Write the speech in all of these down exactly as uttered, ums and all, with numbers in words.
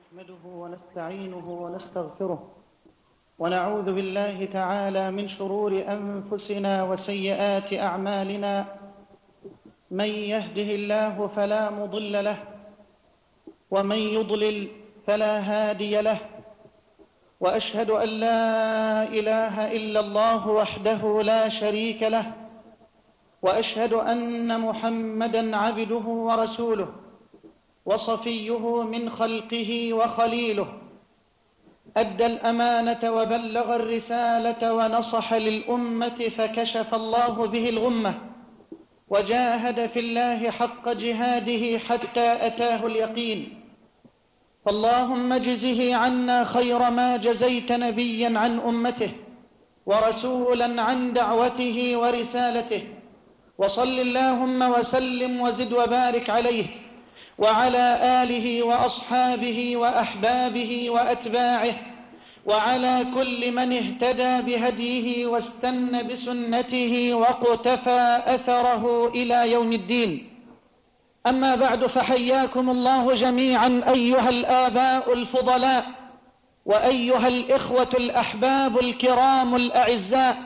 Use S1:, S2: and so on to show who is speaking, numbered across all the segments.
S1: نحمده ونستعينه ونستغفره ونعوذ بالله تعالى من شرور أنفسنا وسيئات أعمالنا. من يهده الله فلا مضل له ومن يضلل فلا هادي له، وأشهد أن لا إله إلا الله وحده لا شريك له، وأشهد أن محمدًا عبده ورسوله وصفيه من خلقه وخليله، أدى الأمانة وبلغ الرسالة ونصح للأمة فكشف الله به الغمة، وجاهد في الله حق جهاده حتى أتاه اليقين. فاللهم اجزه عنا خير ما جزيت نبيا عن أمته ورسولا عن دعوته ورسالته، وصل اللهم وسلم وزد وبارك عليه وعلى آله وأصحابه وأحبابه وأتباعه وعلى كل من اهتدى بهديه واستنى بسنته واقتفى أثره إلى يوم الدين. أما بعد، فحياكم الله جميعا أيها الآباء الفضلاء وأيها الإخوة الأحباب الكرام الأعزاء،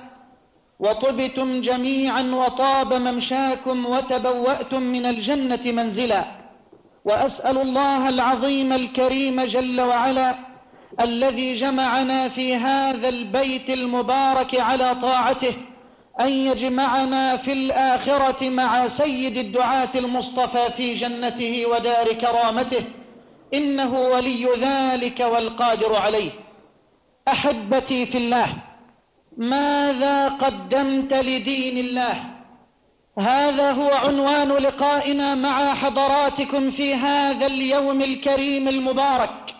S1: وطبتم جميعا وطاب ممشاكم وتبوأتم من الجنة منزلا. وأسأل الله العظيم الكريم جل وعلا الذي جمعنا في هذا البيت المبارك على طاعته أن يجمعنا في الآخرة مع سيد الدعاة المصطفى في جنته ودار كرامته، إنه ولي ذلك والقادر عليه. أحبتي في الله، ماذا قدمت لدين الله؟ هذا هو عنوان لقائنا مع حضراتكم في هذا اليوم الكريم المبارك.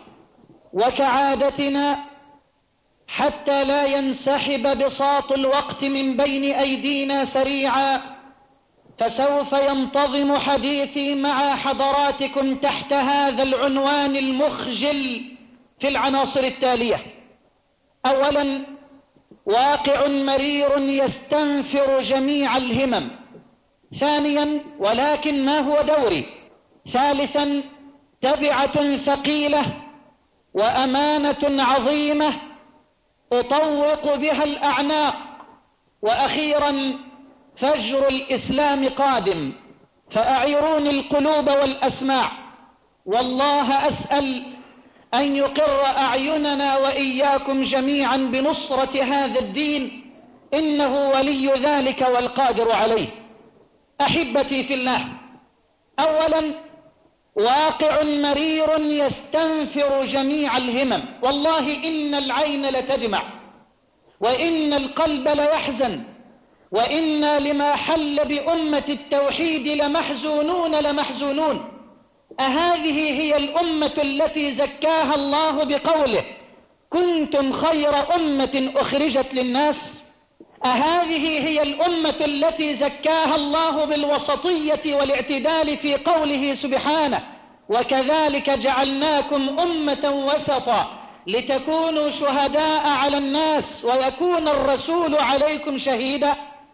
S1: وكعادتنا، حتى لا ينسحب بساط الوقت من بين أيدينا سريعا، فسوف ينتظم حديثي مع حضراتكم تحت هذا العنوان المخجل في العناصر التالية. أولا، واقع مرير يستنفر جميع الهمم. ثانيا، ولكن ما هو دوري؟ ثالثا، تبعة ثقيلة وأمانة عظيمة أطوق بها الأعناق. وأخيرا، فجر الإسلام قادم، فأعيروني القلوب والأسماع. والله أسأل أن يقر أعيننا وإياكم جميعا بنصرة هذا الدين، إنه ولي ذلك والقادر عليه. أحبتي في الله، أولا، واقع مرير يستنفر جميع الهمم. والله إن العين لتدمع، وإن القلب ليحزن، وإنا لما حل بأمة التوحيد لمحزونون لمحزونون. أهذه هي الأمة التي زكاها الله بقوله: كنتم خير أمة أخرجت للناس؟ أهذه هي الأمة التي زكاها الله بالوسطية والاعتدال في قوله سبحانه: وكذلك جعلناكم أمة وسطا لتكونوا شهداء على الناس ويكون الرسول عليكم شهيدا؟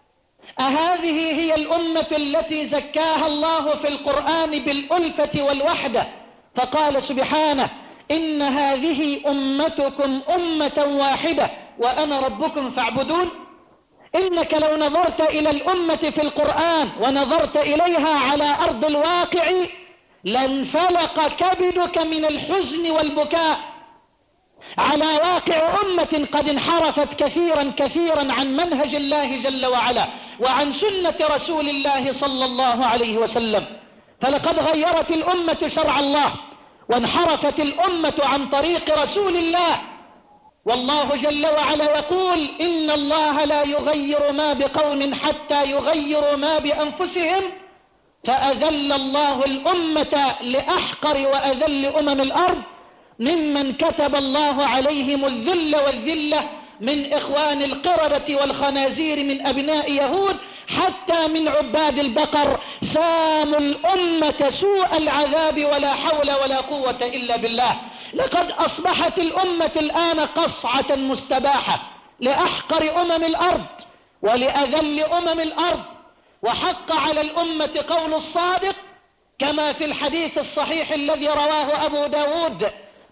S1: أهذه هي الأمة التي زكاها الله في القرآن بالألفة والوحدة، فقال سبحانه: إن هذه أمتكم أمة واحدة وأنا ربكم فاعبدون؟ إنك لو نظرت إلى الأمة في القرآن ونظرت إليها على أرض الواقع لانفلق كبدك من الحزن والبكاء على واقع أمة قد انحرفت كثيرا كثيرا عن منهج الله جل وعلا وعن سنة رسول الله صلى الله عليه وسلم. فلقد غيرت الأمة شرع الله وانحرفت الأمة عن طريق رسول الله. والله جل وعلا يقول: إن الله لا يغير ما بقوم حتى يغيروا ما بأنفسهم. فأذل الله الأمة لأحقر وأذل أمم الأرض ممن كتب الله عليهم الذل والذلة، من إخوان القردة والخنازير من أبناء يهود حتى من عباد البقر. ساموا الأمة سوء العذاب ولا حول ولا قوة إلا بالله. لقد أصبحت الأمة الآن قصعة مستباحة لأحقر أمم الأرض ولأذل أمم الأرض. وحق على الأمة قول الصادق كما في الحديث الصحيح الذي رواه أبو داود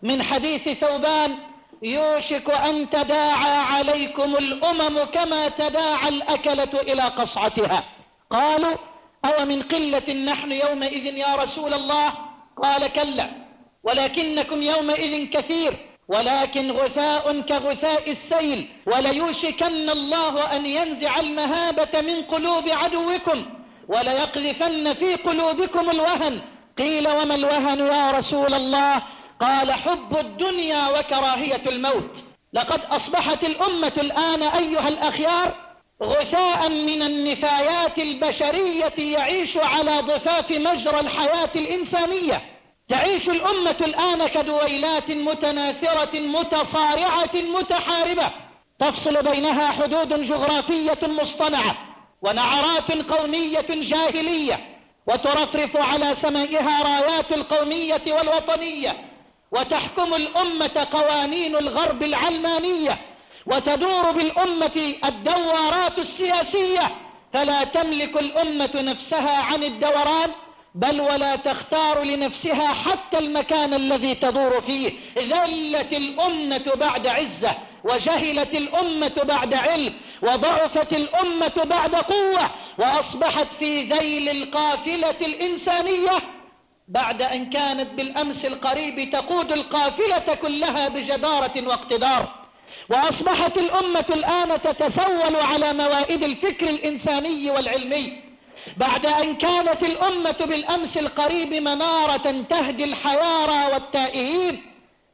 S1: من حديث ثوبان: يوشك أن تداعى عليكم الأمم كما تداعى الأكلة إلى قصعتها. قالوا: أو من قلة نحن يومئذ يا رسول الله؟ قال: كلا، ولكنكم يومئذ كثير، ولكن غثاء كغثاء السيل، وليوشكن الله أن ينزع المهابة من قلوب عدوكم وليقذفن في قلوبكم الوهن. قيل: وما الوهن يا رسول الله؟ قال: حب الدنيا وكراهية الموت. لقد أصبحت الأمة الآن أيها الأخيار غثاء من النفايات البشرية يعيش على ضفاف مجرى الحياة الإنسانية. تعيش الأمة الآن كدويلات متناثرة متصارعة متحاربة، تفصل بينها حدود جغرافية مصطنعة ونعرات قومية جاهلية، وترفرف على سمائها رايات القومية والوطنية، وتحكم الأمة قوانين الغرب العلمانية، وتدور بالأمة الدوارات السياسية، فلا تملك الأمة نفسها عن الدوران، بل ولا تختار لنفسها حتى المكان الذي تدور فيه. ذلت الأمة بعد عزة، وجهلت الأمة بعد علم، وضعفت الأمة بعد قوة، وأصبحت في ذيل القافلة الإنسانية بعد أن كانت بالأمس القريب تقود القافلة كلها بجدارة واقتدار. وأصبحت الأمة الآن تتسول على موائد الفكر الإنساني والعلمي بعد أن كانت الأمة بالأمس القريب منارة تهدي الحيارى والتائهين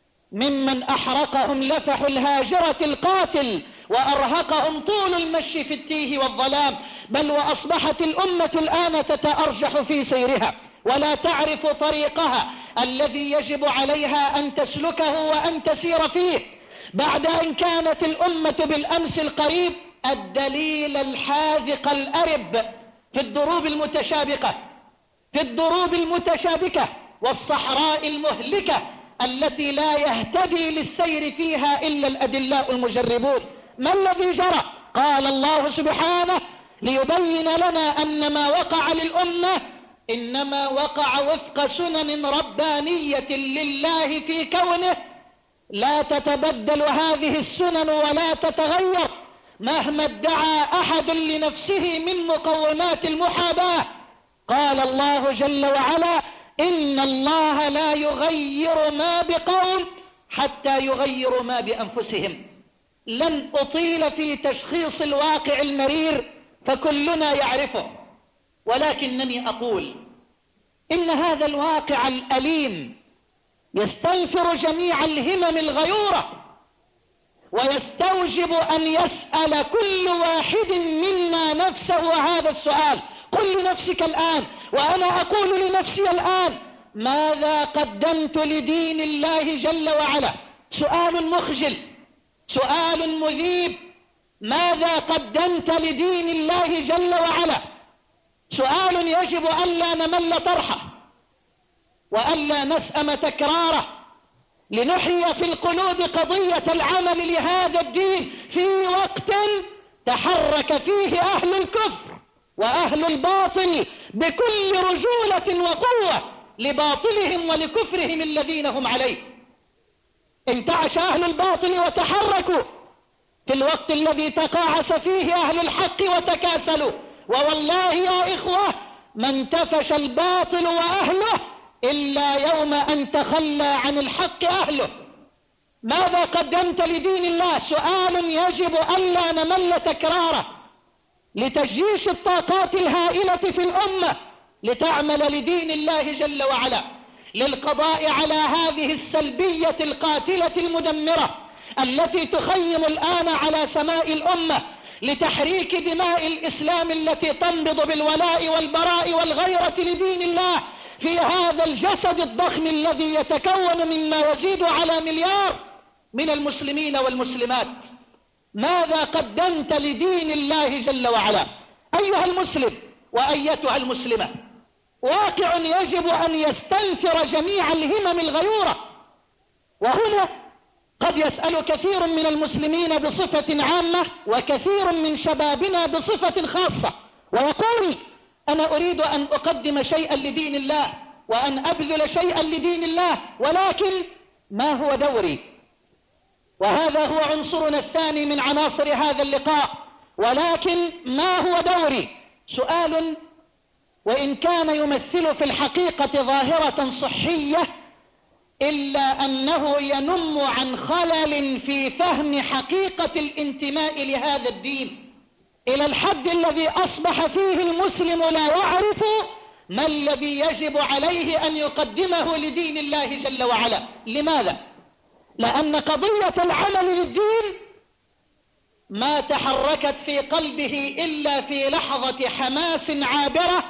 S1: ممن أحرقهم لفح الهاجرة القاتل وأرهقهم طول المشي في التيه والظلام. بل وأصبحت الأمة الآن تتأرجح في سيرها ولا تعرف طريقها الذي يجب عليها أن تسلكه وأن تسير فيه، بعد أن كانت الأمة بالأمس القريب الدليل الحاذق الأرب في الدروب المتشابكة في الدروب المتشابكة والصحراء المهلكة التي لا يهتدي للسير فيها إلا الأدلاء المجربون. ما الذي جرى؟ قال الله سبحانه ليبين لنا أن ما وقع للأمة إنما وقع وفق سنن ربانية لله في كونه لا تتبدل هذه السنن ولا تتغير مهما ادعى أحد لنفسه من مقومات المحاباة. قال الله جل وعلا: إن الله لا يغير ما بقوم حتى يغيروا ما بأنفسهم. لن أطيل في تشخيص الواقع المرير فكلنا يعرفه، ولكنني أقول إن هذا الواقع الأليم يستنفر جميع الهمم الغيورة، ويستوجب أن يسأل كل واحد منا نفسه هذا السؤال. قل لنفسك الآن، وأنا أقول لنفسي الآن: ماذا قدمت لدين الله جل وعلا؟ سؤال مخجل، سؤال مذيب. ماذا قدمت لدين الله جل وعلا؟ سؤال يجب ألا نمل طرحه وألا نسأم تكراره، لنحيي في القلوب قضية العمل لهذا الدين في وقت تحرك فيه أهل الكفر وأهل الباطل بكل رجولة وقوة لباطلهم ولكفرهم الذين هم عليه. انتعش أهل الباطل وتحركوا في الوقت الذي تقاعس فيه أهل الحق وتكاسلوا، ووالله يا إخوة ما انتفش الباطل وأهله إلا يوم أن تخلى عن الحق أهله. ماذا قدمت لدين الله؟ سؤال يجب ألا نمل تكراره، لتجيش الطاقات الهائلة في الأمة لتعمل لدين الله جل وعلا، للقضاء على هذه السلبية القاتلة المدمرة التي تخيم الآن على سماء الأمة، لتحريك دماء الإسلام التي تنبض بالولاء والبراء والغيرة لدين الله في هذا الجسد الضخم الذي يتكون مما يزيد على مليار من المسلمين والمسلمات. ماذا قدمت لدين الله جل وعلا؟ أيها المسلم وأيتها المسلمة، واقع يجب أن يستنفر جميع الهمم الغيورة. وهنا قد يسأل كثير من المسلمين بصفة عامة وكثير من شبابنا بصفة خاصة ويقول: أنا أريد أن أقدم شيئا لدين الله وأن أبذل شيئا لدين الله، ولكن ما هو دوري؟ وهذا هو عنصرنا الثاني من عناصر هذا اللقاء. ولكن ما هو دوري؟ سؤال وإن كان يمثل في الحقيقة ظاهرة صحية، إلا أنه ينم عن خلل في فهم حقيقة الانتماء لهذا الدين، إلى الحد الذي أصبح فيه المسلم لا يعرف ما الذي يجب عليه أن يقدمه لدين الله جل وعلا. لماذا؟ لأن قضية العمل للدين ما تحركت في قلبه إلا في لحظة حماس عابرة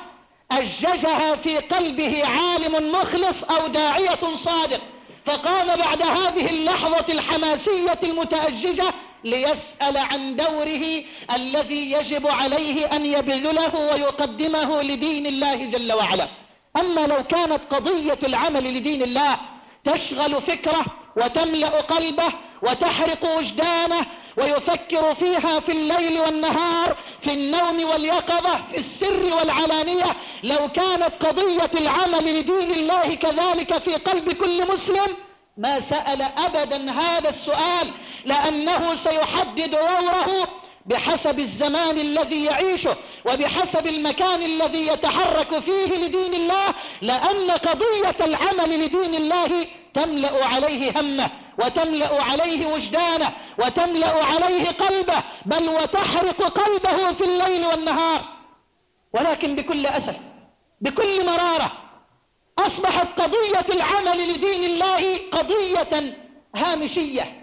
S1: أججها في قلبه عالم مخلص أو داعية صادق، فقام بعد هذه اللحظة الحماسية المتأججة ليسأل عن دوره الذي يجب عليه أن يبذله ويقدمه لدين الله جل وعلا. أما لو كانت قضية العمل لدين الله تشغل فكره وتملأ قلبه وتحرق وجدانه ويفكر فيها في الليل والنهار، في النوم واليقظة، في السر والعلانية، لو كانت قضية العمل لدين الله كذلك في قلب كل مسلم ما سأل أبدا هذا السؤال، لأنه سيحدد دوره بحسب الزمان الذي يعيشه وبحسب المكان الذي يتحرك فيه لدين الله، لأن قضية العمل لدين الله تملأ عليه همه وتملأ عليه وجدانه وتملأ عليه قلبه، بل وتحرق قلبه في الليل والنهار. ولكن بكل أسف، بكل مرارة، أصبحت قضية العمل لدين الله قضية هامشية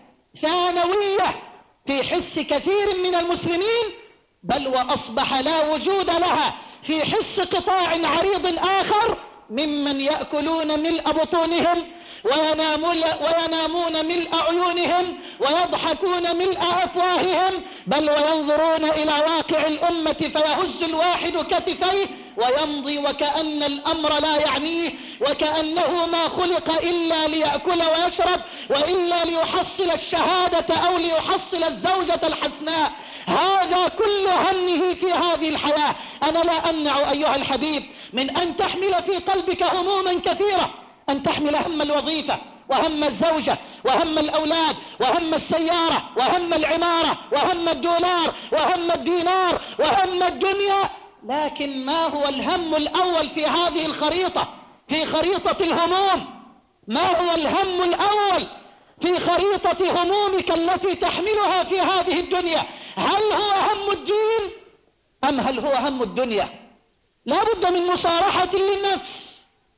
S1: ثانوية في حس كثير من المسلمين، بل وأصبح لا وجود لها في حس قطاع عريض آخر ممن يأكلون ملء بطونهم وينامون, وينامون ملء عيونهم ويضحكون ملء أفواههم، بل وينظرون إلى واقع الأمة فيهز الواحد كتفيه ويمضي وكأن الأمر لا يعنيه، وكأنه ما خلق إلا ليأكل ويشرب وإلا ليحصل الشهادة أو ليحصل الزوجة الحسناء. هذا كل همه في هذه الحياة. أنا لا أمنع أيها الحبيب من أن تحمل في قلبك هموما كثيرة، أن تحمل هم الوظيفة وهم الزوجة وهم الأولاد وهم السيارة وهم العمارة وهم الدولار وهم الدينار وهم الدنيا، لكن ما هو الهم الأول في هذه الخريطة، في خريطة الهموم؟ ما هو الهم الأول في خريطة همومك التي تحملها في هذه الدنيا؟ هل هو هم الدين أم هل هو هم الدنيا؟ لا بد من مصارحة للنفس.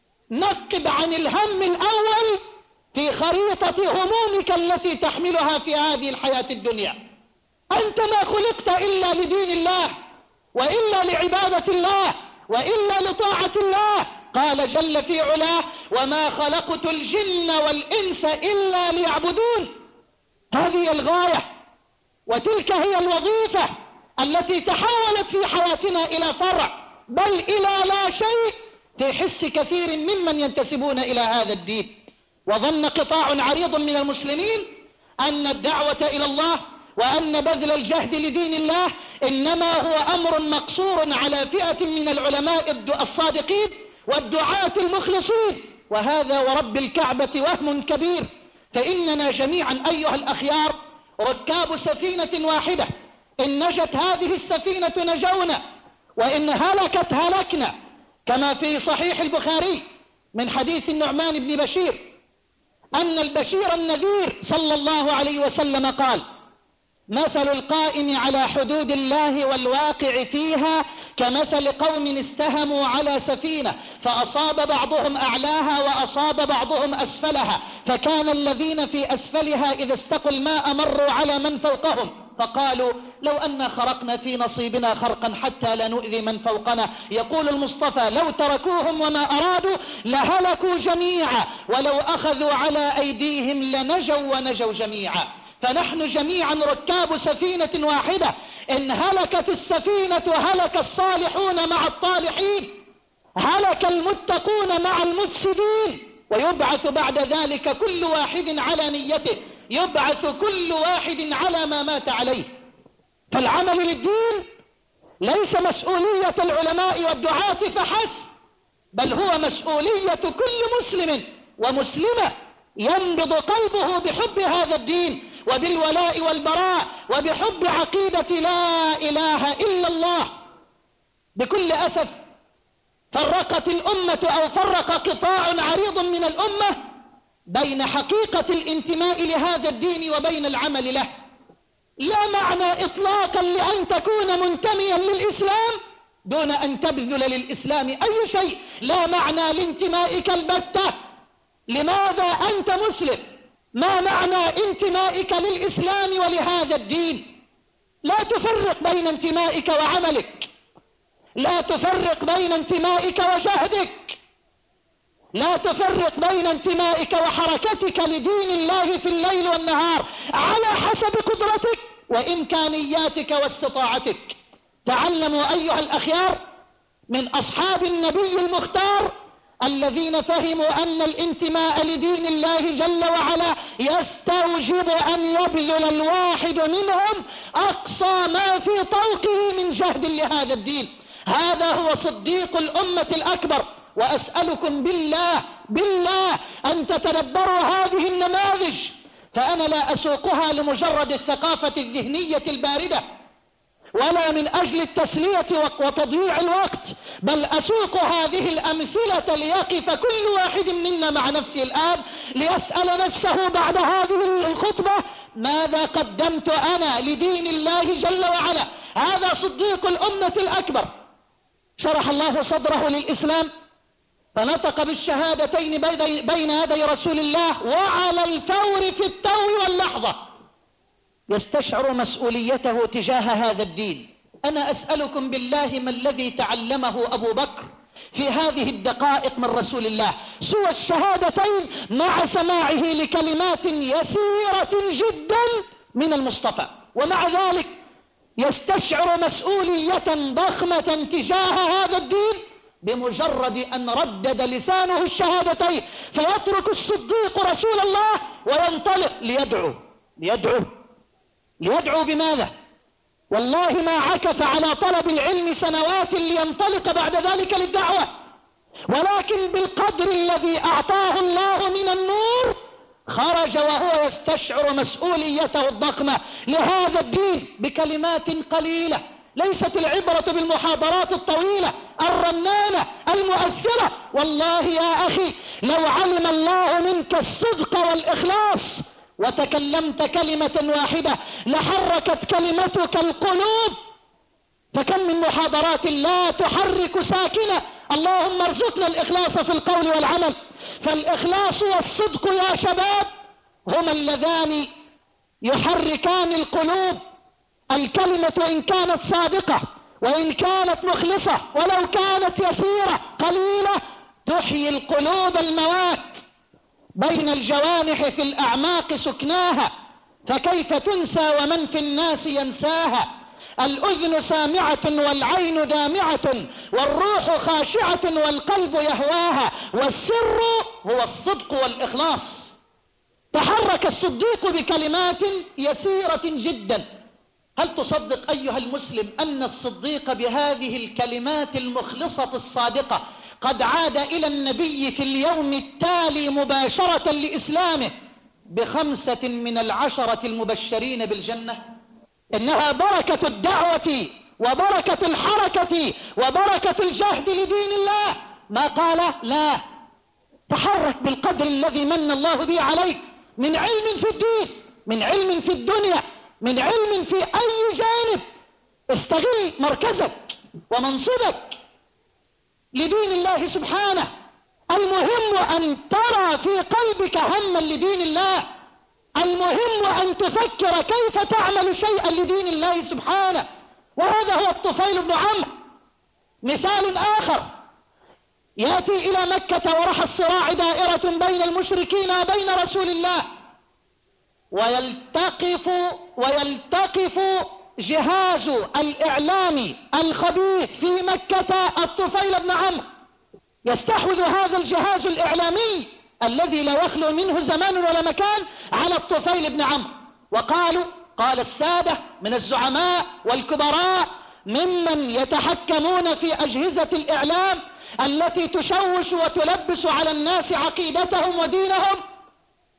S1: نقب عن الهم الأول في خريطة همومك التي تحملها في هذه الحياة الدنيا. أنت ما خلقت إلا لدين الله وإلا لعبادة الله وإلا لطاعة الله. قال جل في علاه: وما خلقت الجن والإنس إلا ليعبدون. هذه الغاية وتلك هي الوظيفة التي تحولت في حياتنا إلى فرع، بل إلى لا شيء في حس كثير ممن ينتسبون إلى هذا الدين. وظن قطاع عريض من المسلمين أن الدعوة إلى الله وأن بذل الجهد لدين الله إنما هو أمر مقصور على فئة من العلماء الصادقين والدعاة المخلصين، وهذا ورب الكعبة وهم كبير. فإننا جميعا أيها الأخيار ركاب سفينة واحدة، إن نجت هذه السفينة نجونا وإن هلكت هلكنا، كما في صحيح البخاري من حديث النعمان بن بشير أن البشير النذير صلى الله عليه وسلم قال: مثل القائم على حدود الله والواقع فيها كمثل قوم استهموا على سفينة فأصاب بعضهم أعلاها وأصاب بعضهم أسفلها، فكان الذين في أسفلها إذا استقوا الماء مروا على من فوقهم فقالوا: لو أن خرقنا في نصيبنا خرقا حتى لا نؤذي من فوقنا. يقول المصطفى: لو تركوهم وما أرادوا لهلكوا جميعا، ولو أخذوا على أيديهم لنجوا ونجوا جميعا. فنحن جميعا ركاب سفينة واحدة، إن هلكت السفينة هلك الصالحون مع الطالحين، هلك المتقون مع المفسدين، ويبعث بعد ذلك كل واحد على نيته، يبعث كل واحد على ما مات عليه. فالعمل للدين ليس مسؤولية العلماء والدعاة فحسب، بل هو مسؤولية كل مسلم ومسلمة ينبض قلبه بحب هذا الدين وبالولاء والبراء وبحب عقيدة لا إله إلا الله. بكل أسف فرقت الأمة أو فرق قطاع عريض من الأمة بين حقيقة الانتماء لهذا الدين وبين العمل له. لا معنى إطلاقا لأن تكون منتميا للإسلام دون أن تبذل للإسلام أي شيء. لا معنى لانتمائك البتة. لماذا أنت مسلم؟ ما معنى انتمائك للإسلام ولهذا الدين؟ لا تفرق بين انتمائك وعملك، لا تفرق بين انتمائك وجهدك، لا تفرق بين انتمائك وحركتك لدين الله في الليل والنهار على حسب قدرتك وإمكانياتك واستطاعتك. تعلموا أيها الأخيار من أصحاب النبي المختار الذين فهموا أن الانتماء لدين الله جل وعلا يستوجب أن يبذل الواحد منهم أقصى ما في طوقه من جهد لهذا الدين. هذا هو صديق الأمة الأكبر. وأسألكم بالله بالله أن تتدبروا هذه النماذج، فأنا لا أسوقها لمجرد الثقافة الذهنية الباردة ولا من أجل التسلية وتضييع الوقت، بل أسوق هذه الأمثلة ليقف كل واحد منا مع نفسه الآن ليسأل نفسه بعد هذه الخطبة: ماذا قدمت أنا لدين الله جل وعلا؟ هذا صديق الأمة الأكبر، شرح الله صدره للإسلام فنطق بالشهادتين بين يدي رسول الله، وعلى الفور في التو واللحظة يستشعر مسؤوليته تجاه هذا الدين. أنا أسألكم بالله ما الذي تعلمه أبو بكر في هذه الدقائق من رسول الله سوى الشهادتين مع سماعه لكلمات يسيرة جدا من المصطفى، ومع ذلك يستشعر مسؤولية ضخمة تجاه هذا الدين بمجرد أن ردد لسانه الشهادتين، فيترك الصديق رسول الله وينطلق ليدعو ليدعو ليدعو بماذا؟ والله ما عكف على طلب العلم سنوات لينطلق بعد ذلك للدعوة، ولكن بالقدر الذي أعطاه الله من النور خرج وهو يستشعر مسؤوليته الضخمة لهذا الدين بكلمات قليلة. ليست العبرة بالمحاضرات الطويلة الرنانة المؤثرة. والله يا أخي لو علم الله منك الصدق والإخلاص وتكلمت كلمة واحدة لحركت كلمتك القلوب. فكم من محاضرات لا تحرك ساكنة. اللهم ارزقنا الإخلاص في القول والعمل، فالإخلاص والصدق يا شباب هما اللذان يحركان القلوب. الكلمة إن كانت صادقة وإن كانت مخلصة ولو كانت يسيرة قليلة تحيي القلوب الموات. بين الجوانح في الأعماق سكناها، فكيف تنسى ومن في الناس ينساها؟ الأذن سامعة والعين دامعة والروح خاشعة والقلب يهواها، والسر هو الصدق والإخلاص. تحرك الصديق بكلمات يسيرة جدا. هل تصدق أيها المسلم أن الصديق بهذه الكلمات المخلصة الصادقة قد عاد إلى النبي في اليوم التالي مباشرة لإسلامه بخمسة من العشرة المبشرين بالجنة؟ إنها بركة الدعوة وبركة الحركة وبركة الجهد لدين الله. ما قال لا، تحرك بالقدر الذي من الله به عليك من علم في الدين، من علم في الدنيا، من علم في أي جانب. استغل مركزك ومنصبك لدين الله سبحانه. المهم أن ترى في قلبك هما لدين الله، المهم أن تفكر كيف تعمل شيئا لدين الله سبحانه. وهذا هو الطفيل بن عمرو. مثال آخر، يأتي إلى مكة ورحى الصراع دائرة بين المشركين وبين رسول الله، ويلتقف ويلتقف جهاز الإعلام الخبيث في مكة الطفيل بن عمرو. يستحوذ هذا الجهاز الإعلامي الذي لا يخلو منه زمان ولا مكان على الطفيل بن عمرو. وقالوا قال السادة من الزعماء والكبراء ممن يتحكمون في أجهزة الإعلام التي تشوش وتلبس على الناس عقيدتهم ودينهم: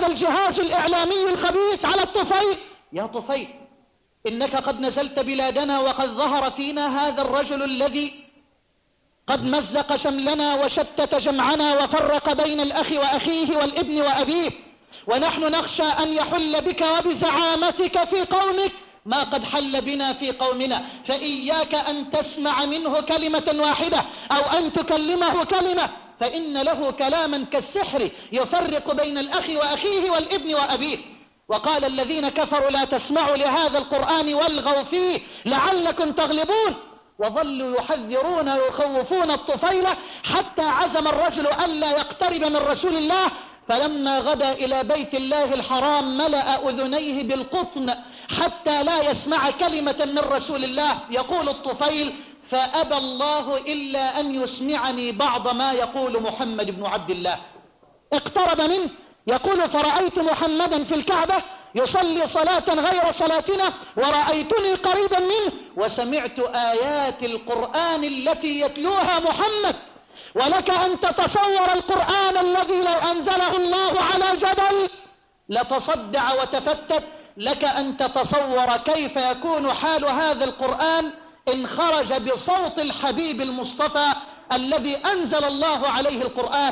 S1: هذا الجهاز الإعلامي الخبيث على الطفيل: يا طفيل، إنك قد نزلت بلادنا وقد ظهر فينا هذا الرجل الذي قد مزق شملنا وشتت جمعنا وفرق بين الأخ وأخيه والابن وأبيه، ونحن نخشى أن يحل بك وبزعامتك في قومك ما قد حل بنا في قومنا، فإياك أن تسمع منه كلمة واحدة أو أن تكلمه كلمة، فإن له كلاما كالسحر يفرق بين الأخ وأخيه والابن وأبيه. وقال الذين كفروا: لا تسمعوا لهذا القرآن والغوا فيه لعلكم تغلبون. وظلوا يحذرون ويخوفون الطفيل حتى عزم الرجل ألا يقترب من رسول الله، فلما غدا إلى بيت الله الحرام ملأ أذنيه بالقطن حتى لا يسمع كلمة من رسول الله. يقول الطفيل: فأبى الله إلا أن يسمعني بعض ما يقول محمد بن عبد الله. اقترب منه يقول: فرأيت محمدا في الكعبة يصلي صلاة غير صلاتنا، ورأيتني قريبا منه وسمعت آيات القرآن التي يتلوها محمد. ولك أن تتصور القرآن الذي لو أنزله الله على جبل لتصدع وتفتت. لك أن تتصور كيف يكون حال هذا القرآن إن خرج بصوت الحبيب المصطفى الذي أنزل الله عليه القرآن.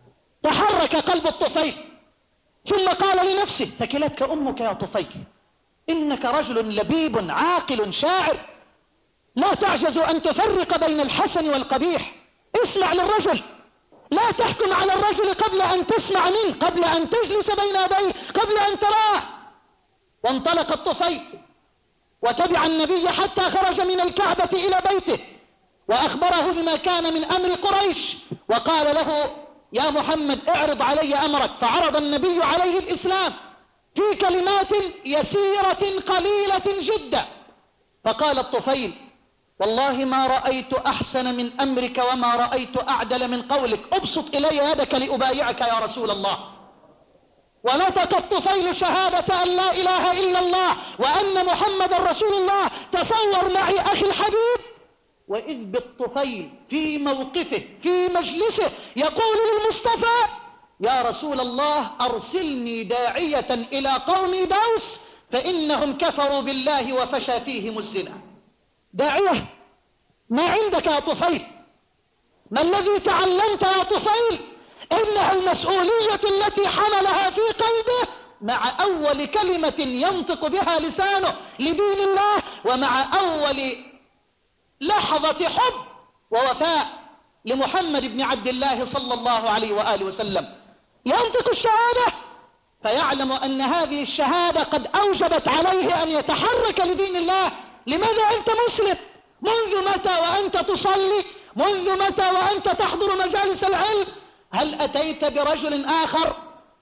S1: تحرك قلب الطفيل، ثم قال لنفسه: ثكلتك أمك يا طفيل، إنك رجل لبيب عاقل شاعر، لا تعجز أن تفرق بين الحسن والقبيح. اسمع للرجل، لا تحكم على الرجل قبل أن تسمع منه، قبل أن تجلس بين يديه، قبل أن تراه. وانطلق الطفيل وتبع النبي حتى خرج من الكعبة إلى بيته، وأخبره بما كان من أمر قريش، وقال له: يا محمد، اعرض علي أمرك. فعرض النبي عليه الإسلام في كلمات يسيرة قليلة جدا. فقال الطفيل: والله ما رأيت أحسن من أمرك وما رأيت أعدل من قولك، أبسط إلي يدك لأبايعك يا رسول الله. ونطق الطفيل شهادة أن لا إله إلا الله وأن محمد رسول الله. تصور معي أخي الحبيب، وإذ بالطفيل في موقفه في مجلسه يقول للمصطفى: يا رسول الله، أرسلني داعية إلى قوم دوس فإنهم كفروا بالله وفشى فيهم الزنا. داعية؟ ما عندك يا طفيل؟ ما الذي تعلمت يا طفيل؟ إنها المسؤولية التي حملها في قلبه مع أول كلمة ينطق بها لسانه لدين الله، ومع أول لحظة حب ووفاء لمحمد بن عبد الله صلى الله عليه وآله وسلم. ينطق الشهادة فيعلم أن هذه الشهادة قد أوجبت عليه أن يتحرك لدين الله. لماذا أنت مسلم؟ منذ متى وأنت تصلي؟ منذ متى وأنت تحضر مجالس العلم؟ هل أتيت برجل آخر؟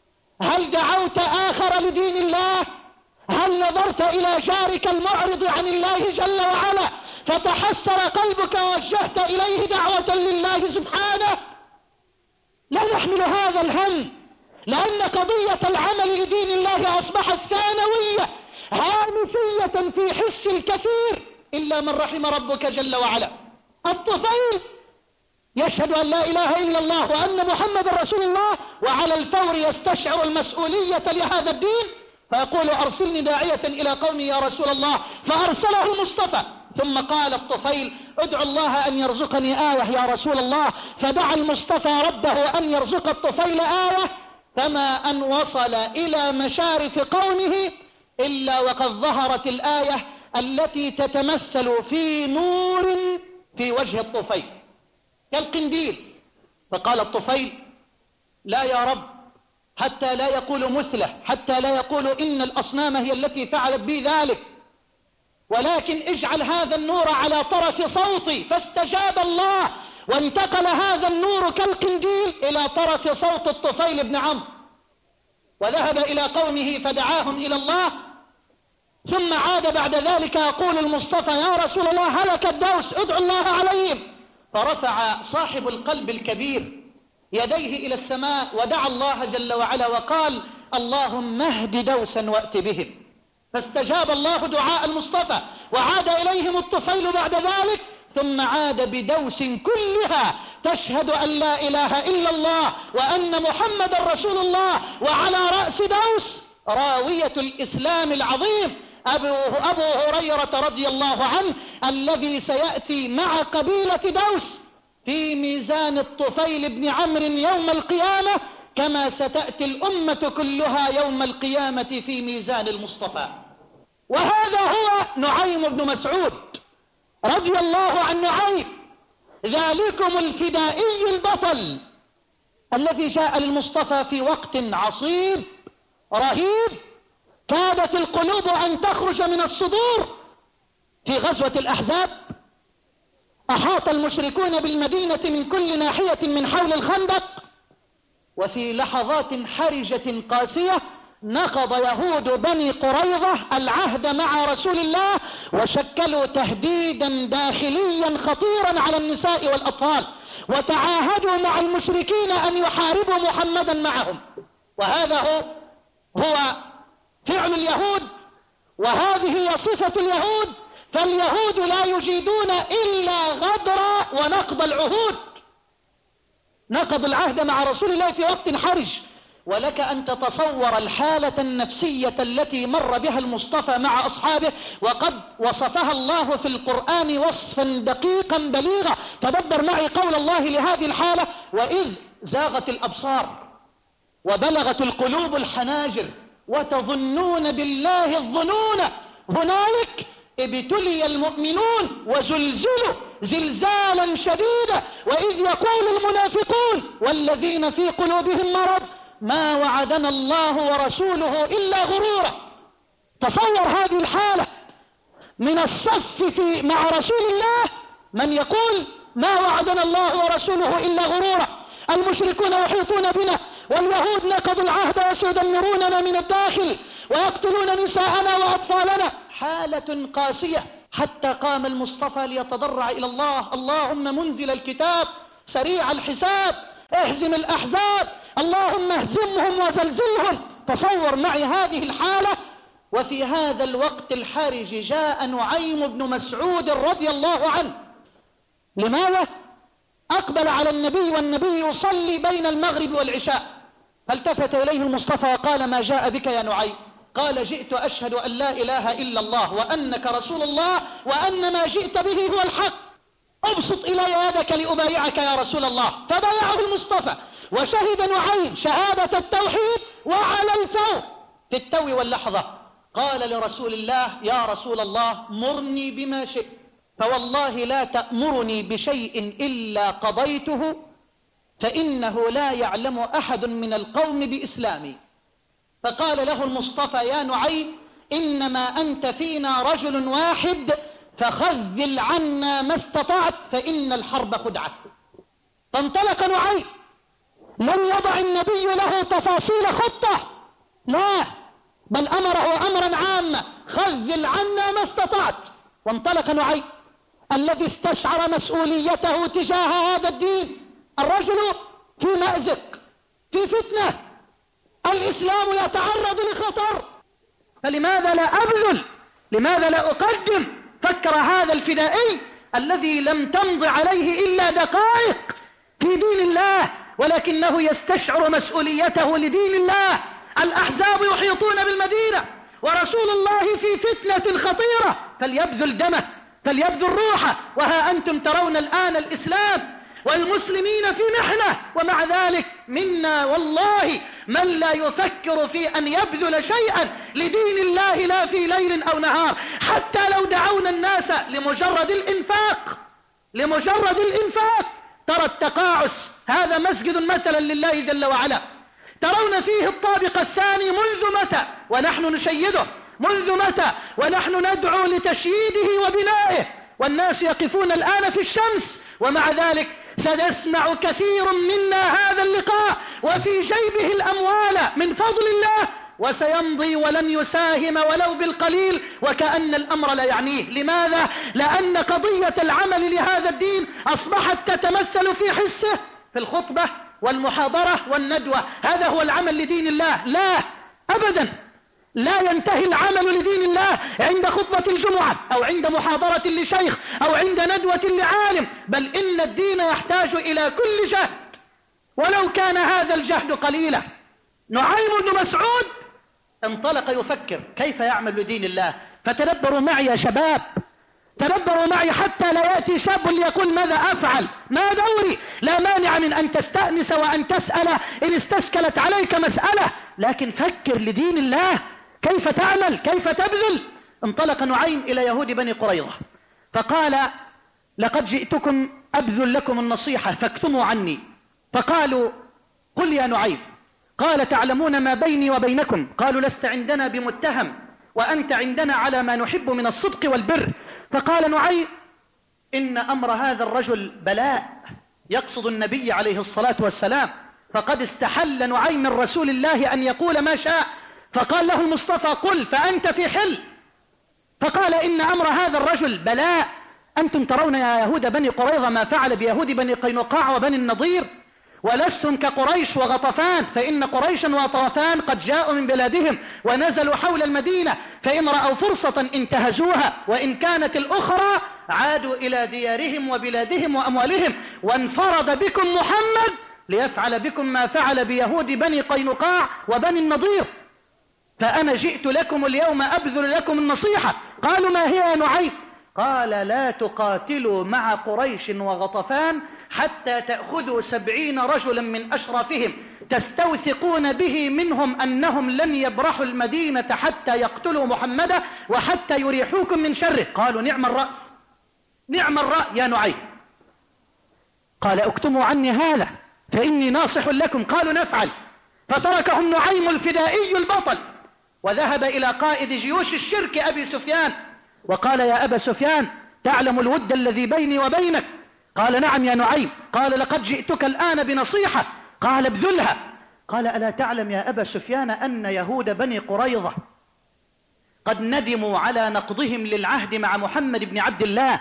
S1: هل دعوت آخر لدين الله؟ هل نظرت إلى جارك المعرض عن الله جل وعلا فتحسر قلبك ووجهت إليه دعوة لله سبحانه؟ لا نحمل هذا الهم، لأن قضية العمل لدين الله أصبحت ثانوية هامشية في حس الكثير إلا من رحم ربك جل وعلا. الطفيل يشهد أن لا إله إلا الله وأن محمد رسول الله، وعلى الفور يستشعر المسؤولية لهذا الدين، فيقول: أرسلني داعية إلى قومي يا رسول الله. فأرسله المصطفى. ثم قال الطفيل: ادعو الله أن يرزقني آية يا رسول الله. فدعا المصطفى ربه أن يرزق الطفيل آية، فما أن وصل إلى مشارف قومه إلا وقد ظهرت الآية التي تتمثل في نور في وجه الطفيل كالقنديل. فقال الطفيل: لا يا رب، حتى لا يقول مثله، حتى لا يقول إن الأصنام هي التي فعلت بي ذلك، ولكن اجعل هذا النور على طرف صوتي. فاستجاب الله، وانتقل هذا النور كالقنديل إلى طرف صوت الطفيل بن عمرو، وذهب إلى قومه فدعاهم إلى الله. ثم عاد بعد ذلك يقول المصطفى: يا رسول الله، هلك الدوس، ادعو الله عليهم. فرفع صاحب القلب الكبير يديه إلى السماء ودعا الله جل وعلا وقال: اللهم اهد دوسا وأت بهم. فاستجاب الله دعاء المصطفى، وعاد إليهم الطفيل بعد ذلك، ثم عاد بدوس كلها تشهد أن لا إله إلا الله وأن محمد رسول الله، وعلى رأس دوس راوية الإسلام العظيم أبو, أبو هريرة رضي الله عنه الذي سيأتي مع قبيلة دوس في ميزان الطفيل بن عمرو يوم القيامة، كما ستأتي الأمة كلها يوم القيامة في ميزان المصطفى. وهذا هو نعيم بن مسعود رضي الله عن نعيم، ذلكم الفدائي البطل الذي جاء للمصطفى في وقت عصيب رهيب، كادت القلوب أن تخرج من الصدور. في غزوة الأحزاب أحاط المشركون بالمدينة من كل ناحية من حول الخندق، وفي لحظات حرجة قاسية نقض يهود بني قريظة العهد مع رسول الله، وشكلوا تهديدا داخليا خطيرا على النساء والأطفال، وتعاهدوا مع المشركين أن يحاربوا محمدا معهم. وهذا هو, هو فعل اليهود، وهذه هي صفة اليهود. فاليهود لا يجيدون إلا غدر ونقض العهود. نقض العهد مع رسول الله في وقت حرج. ولك أن تتصور الحالة النفسية التي مر بها المصطفى مع أصحابه، وقد وصفها الله في القرآن وصفا دقيقا بليغا. تدبر معي قول الله لهذه الحالة: وإذ زاغت الأبصار وبلغت القلوب الحناجر وتظنون بالله الظنون هنالك ابتلي المؤمنون وزلزلوا زلزالا شديدا وإذ يقول المنافقون والذين في قلوبهم مرض ما وعدنا الله ورسوله إلا غرورا. تصور هذه الحالة من الصف في مع رسول الله من يقول ما وعدنا الله ورسوله إلا غرورا. المشركون يحيطون بنا، واليهود نقضوا العهد وسيدمروننا من الداخل ويقتلون نساءنا وأطفالنا. حالة قاسية، حتى قام المصطفى ليتضرع إلى الله: اللهم منزل الكتاب سريع الحساب اهزم الأحزاب، اللهم اهزمهم وزلزلهم. تصور معي هذه الحالة. وفي هذا الوقت الحرج جاء نعيم بن مسعود رضي الله عنه. لماذا؟ أقبل على النبي والنبي يصلي بين المغرب والعشاء، فالتفت إليه المصطفى وقال: ما جاء بك يا نعيم؟ قال: جئت أشهد أن لا إله إلا الله وأنك رسول الله وأن ما جئت به هو الحق، أبسط إلي يدك لأبايعك يا رسول الله. فبايعه المصطفى، وشهد نعيم شهادة التوحيد وعلى الفور في التو واللحظة. قال لرسول الله: يا رسول الله مرني بما شئت، فوالله لا تأمرني بشيء إلا قضيته، فإنه لا يعلم أحد من القوم بإسلامي. فقال له المصطفى: يا نعيم إنما أنت فينا رجل واحد، فخذل عنا ما استطعت فإن الحرب خدعة. فانطلق نعيم، لم يضع النبي له تفاصيل خطة، لا، بل أمره أمرا عاما: خذل عنا ما استطعت. وانطلق نعيم الذي استشعر مسؤوليته تجاه هذا الدين. الرجل في مأزق، في فتنة، الإسلام يتعرض لخطر، فلماذا لا أبذل؟ لماذا لا أقدم؟ فكر هذا الفدائي الذي لم تمض عليه إلا دقائق في دين الله، ولكنه يستشعر مسؤوليته لدين الله. الأحزاب يحيطون بالمدينة ورسول الله في فتنة خطيرة، فليبذل دمه، فليبذل روحه. وها أنتم ترون الآن الإسلام والمسلمين في محنة، ومع ذلك منا والله من لا يفكر في أن يبذل شيئا لدين الله، لا في ليل أو نهار، حتى لو دعونا الناس لمجرد الإنفاق لمجرد الإنفاق. ترى التقاعس، هذا مسجد مثلا لله جل وعلا، ترون فيه الطابق الثاني منذ متى ونحن نشيده؟ منذ متى ونحن ندعو لتشييده وبنائه، والناس يقفون الآن في الشمس، ومع ذلك سنسمع كثير منا هذا اللقاء وفي جيبه الأموال من فضل الله، وسيمضي ولن يساهم ولو بالقليل، وكأن الأمر لا يعنيه. لماذا؟ لأن قضية العمل لهذا الدين أصبحت تتمثل في حسه، في الخطبة والمحاضرة والندوة. هذا هو العمل لدين الله؟ لا أبدا. لا ينتهي العمل لدين الله عند خطبة الجمعة أو عند محاضرة لشيخ أو عند ندوة لعالم، بل إن الدين يحتاج إلى كل جهد ولو كان هذا الجهد قليلا. نعيم بن مسعود انطلق يفكر كيف يعمل لدين الله. فتدبروا معي يا شباب، تدبروا معي حتى لا يأتي شاب ليقول ماذا أفعل، ما دوري. لا مانع من أن تستأنس وأن تسأل إن استشكلت عليك مسألة، لكن فكر لدين الله كيف تعمل، كيف تبذل. انطلق نعيم إلى يهود بني قريظة فقال لقد جئتكم أبذل لكم النصيحة فاكتموا عني. فقالوا قل يا نعيم. قال تعلمون ما بيني وبينكم. قالوا لست عندنا بمتهم وأنت عندنا على ما نحب من الصدق والبر. فقال نعيم إن أمر هذا الرجل بلاء، يقصد النبي عليه الصلاة والسلام، فقد استحل نعيم من رسول الله أن يقول ما شاء. فقال له المصطفى قل فأنت في حل. فقال إن أمر هذا الرجل بلاء، أنتم ترون يا يهود بني قريظة ما فعل بيهود بني قينقاع وبني النضير، ولستم كقريش وغطفان، فإن قريشا وغطفان قد جاءوا من بلادهم ونزلوا حول المدينة، فإن رأوا فرصة انتهزوها، وإن كانت الأخرى عادوا إلى ديارهم وبلادهم وأموالهم. وانفرد بكم محمد ليفعل بكم ما فعل بيهود بني قينقاع وبني النضير، فأنا جئت لكم اليوم أبذل لكم النصيحة. قالوا ما هي يا نعيم؟ قال لا تقاتلوا مع قريش وغطفان حتى تأخذوا سبعين رجلا من أشرافهم تستوثقون به منهم أنهم لن يبرحوا المدينة حتى يقتلوا محمدا وحتى يريحوكم من شره. قالوا نعم الرأي، نعم الرأي يا نعيم. قال اكتموا عني هذا فإني ناصح لكم. قالوا نفعل. فتركهم نعيم الفدائي البطل وذهب إلى قائد جيوش الشرك أبي سفيان وقال يا أبا سفيان تعلم الود الذي بيني وبينك؟ قال نعم يا نعيم. قال لقد جئتك الآن بنصيحة. قال ابذلها. قال ألا تعلم يا أبا سفيان أن يهود بني قريظة قد ندموا على نقضهم للعهد مع محمد بن عبد الله